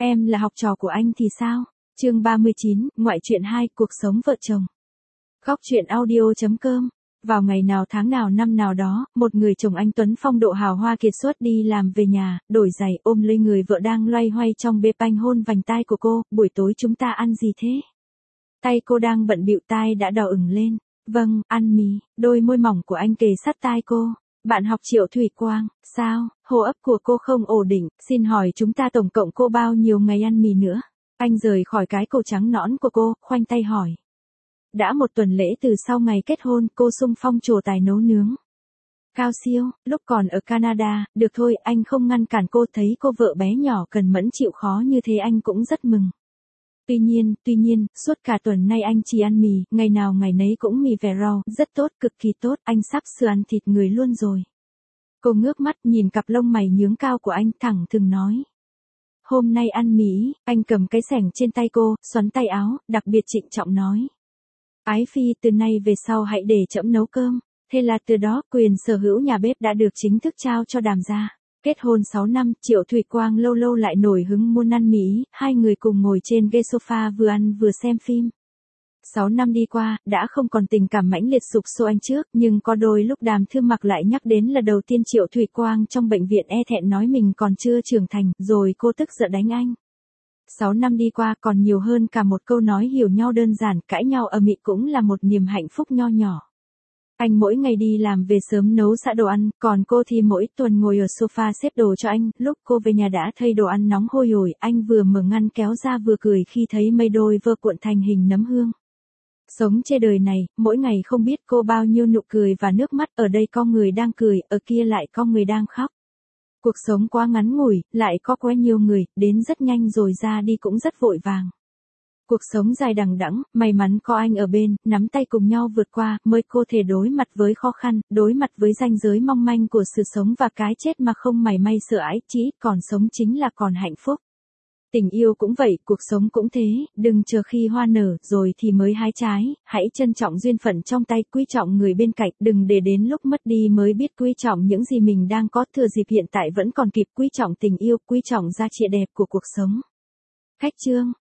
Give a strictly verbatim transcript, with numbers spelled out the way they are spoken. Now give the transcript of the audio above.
Em là học trò của anh thì sao? Chương ba mươi chín, ngoại truyện hai, cuộc sống vợ chồng. Góc truyện audio chấm com. Vào ngày nào tháng nào năm nào đó, một người chồng anh tuấn phong độ hào hoa kiệt xuất đi làm về nhà, đổi giày ôm lấy người vợ đang loay hoay trong bếp anh hôn vành tai của cô. Buổi tối chúng ta ăn gì thế? Tay cô đang bận bịu, tai đã đỏ ửng lên. Vâng, ăn mì. Đôi môi mỏng của anh kề sát tai cô. Bạn học Triệu Thủy Quang, sao? Hô ấp của cô không ổn định, xin hỏi chúng ta tổng cộng cô bao nhiêu ngày ăn mì nữa? Anh rời khỏi cái cổ trắng nõn của cô, khoanh tay hỏi. Đã một tuần lễ từ sau ngày kết hôn, cô xung phong trổ tài nấu nướng. Cao siêu, lúc còn ở Canada, được thôi, anh không ngăn cản cô, thấy cô vợ bé nhỏ cần mẫn chịu khó như thế anh cũng rất mừng. Tuy nhiên, tuy nhiên, suốt cả tuần nay anh chỉ ăn mì, ngày nào ngày nấy cũng mì vẻ rau, rất tốt, cực kỳ tốt, anh sắp sửa ăn thịt người luôn rồi. Cô ngước mắt nhìn cặp lông mày nhướng cao của anh, thẳng thừng nói. Hôm nay ăn mì, anh cầm cái xẻng trên tay cô, xoắn tay áo, đặc biệt trịnh trọng nói. Ái phi, từ nay về sau hãy để trẫm nấu cơm. Thế là từ đó, quyền sở hữu nhà bếp đã được chính thức trao cho Đàm gia. Kết hôn sáu năm, Triệu Thủy Quang lâu lâu lại nổi hứng muốn ăn mì, hai người cùng ngồi trên ghế sofa vừa ăn vừa xem phim. Sáu năm đi qua, đã không còn tình cảm mãnh liệt sục sôi anh trước, nhưng có đôi lúc Đàm Thư Mặc lại nhắc đến là đầu tiên Triệu Thủy Quang trong bệnh viện e thẹn nói mình còn chưa trưởng thành, rồi cô tức giận đánh anh. Sáu năm đi qua còn nhiều hơn cả một câu nói hiểu nhau đơn giản, cãi nhau ầm ĩ cũng là một niềm hạnh phúc nho nhỏ. Anh mỗi ngày đi làm về sớm nấu sẵn đồ ăn, còn cô thì mỗi tuần ngồi ở sofa xếp đồ cho anh, lúc cô về nhà đã thấy đồ ăn nóng hôi hổi, anh vừa mở ngăn kéo ra vừa cười khi thấy mấy đôi vơ cuộn thành hình nấm hương. Sống trên đời này, mỗi ngày không biết cô bao nhiêu nụ cười và nước mắt, ở đây có người đang cười, ở kia lại có người đang khóc. Cuộc sống quá ngắn ngủi, lại có quá nhiều người, đến rất nhanh rồi ra đi cũng rất vội vàng. Cuộc sống dài đằng đẵng, may mắn có anh ở bên, nắm tay cùng nhau vượt qua, mới cô thể đối mặt với khó khăn, đối mặt với ranh giới mong manh của sự sống và cái chết mà không mảy may sợ ái, chỉ còn sống chính là còn hạnh phúc. Tình yêu cũng vậy, cuộc sống cũng thế, đừng chờ khi hoa nở rồi thì mới hái trái, hãy trân trọng duyên phận trong tay, quý trọng người bên cạnh, đừng để đến lúc mất đi mới biết quý trọng những gì mình đang có, thừa dịp hiện tại vẫn còn kịp, quý trọng tình yêu, quý trọng giá trị đẹp của cuộc sống. Khách chương.